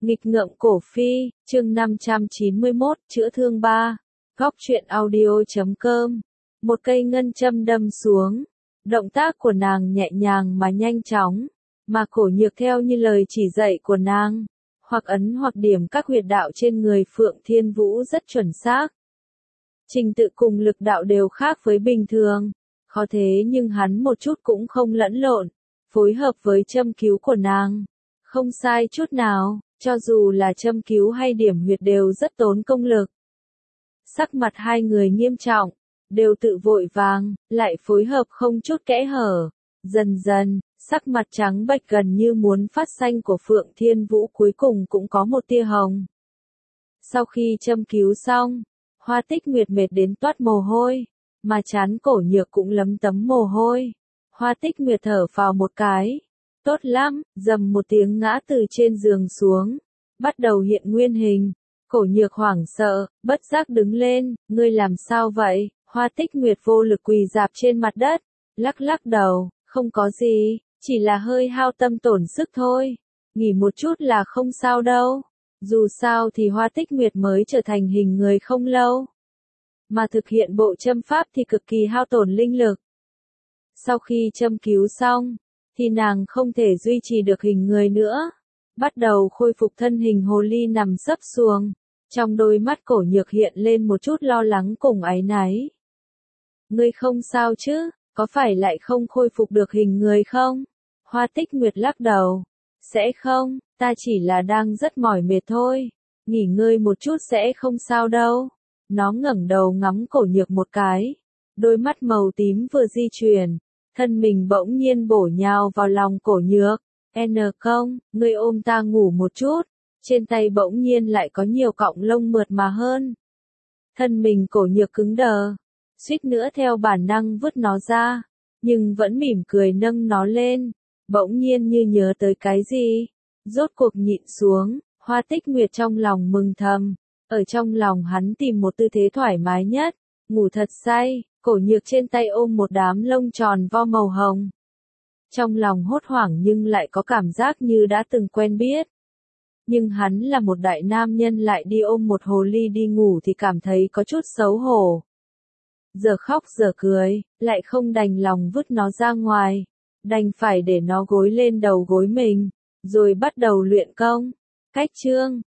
Nghịch ngợm cổ phi, chương 591, chữa thương 3. Góc truyện audio.com. Một cây ngân châm đâm xuống. Động tác của nàng nhẹ nhàng mà nhanh chóng, mà Cổ Nhược theo như lời chỉ dạy của nàng, hoặc ấn hoặc điểm các huyệt đạo trên người Phượng Thiên Vũ rất chuẩn xác. Trình tự cùng lực đạo đều khác với bình thường, khó thế nhưng hắn một chút cũng không lẫn lộn, phối hợp với châm cứu của nàng, không sai chút nào, cho dù là châm cứu hay điểm huyệt đều rất tốn công lực. Sắc mặt hai người nghiêm trọng, đều tự vội vàng, lại phối hợp không chút kẽ hở. Dần dần, sắc mặt trắng bệch gần như muốn phát xanh của Phượng Thiên Vũ cuối cùng cũng có một tia hồng. Sau khi châm cứu xong, Hoa Tích Nguyệt mệt đến toát mồ hôi, mà trán Cổ Nhược cũng lấm tấm mồ hôi. Hoa Tích Nguyệt thở phào một cái, tốt lắm, rầm một tiếng ngã từ trên giường xuống, bắt đầu hiện nguyên hình. Cổ Nhược hoảng sợ, bất giác đứng lên, ngươi làm sao vậy? Hoa Tích Nguyệt vô lực quỳ rạp trên mặt đất, lắc lắc đầu, không có gì, chỉ là hơi hao tâm tổn sức thôi, nghỉ một chút là không sao đâu. Dù sao thì Hoa Tích Nguyệt mới trở thành hình người không lâu, mà thực hiện bộ châm pháp thì cực kỳ hao tổn linh lực. Sau khi châm cứu xong, thì nàng không thể duy trì được hình người nữa, bắt đầu khôi phục thân hình hồ ly nằm sấp xuồng. Trong đôi mắt Cổ Nhược hiện lên một chút lo lắng cùng áy náy. Ngươi không sao chứ, có phải lại không khôi phục được hình người không? Hoa Tích Nguyệt lắc đầu. Sẽ không, ta chỉ là đang rất mỏi mệt thôi, nghỉ ngơi một chút sẽ không sao đâu. Nó ngẩng đầu ngắm Cổ Nhược một cái, đôi mắt màu tím vừa di chuyển, thân mình bỗng nhiên bổ nhào vào lòng Cổ Nhược. Công, ngươi ôm ta ngủ một chút. Trên tay bỗng nhiên lại có nhiều cọng lông mượt mà hơn. Thân mình Cổ Nhược cứng đờ, suýt nữa theo bản năng vứt nó ra, nhưng vẫn mỉm cười nâng nó lên, bỗng nhiên như nhớ tới cái gì, rốt cuộc nhịn xuống. Hoa Tích Nguyệt trong lòng mừng thầm, ở trong lòng hắn tìm một tư thế thoải mái nhất, ngủ thật say. Cổ Nhược trên tay ôm một đám lông tròn vo màu hồng. Trong lòng hốt hoảng nhưng lại có cảm giác như đã từng quen biết. Nhưng hắn là một đại nam nhân lại đi ôm một hồ ly đi ngủ thì cảm thấy có chút xấu hổ. Giờ khóc giờ cười, lại không đành lòng vứt nó ra ngoài, đành phải để nó gối lên đầu gối mình, rồi bắt đầu luyện công. Cách chương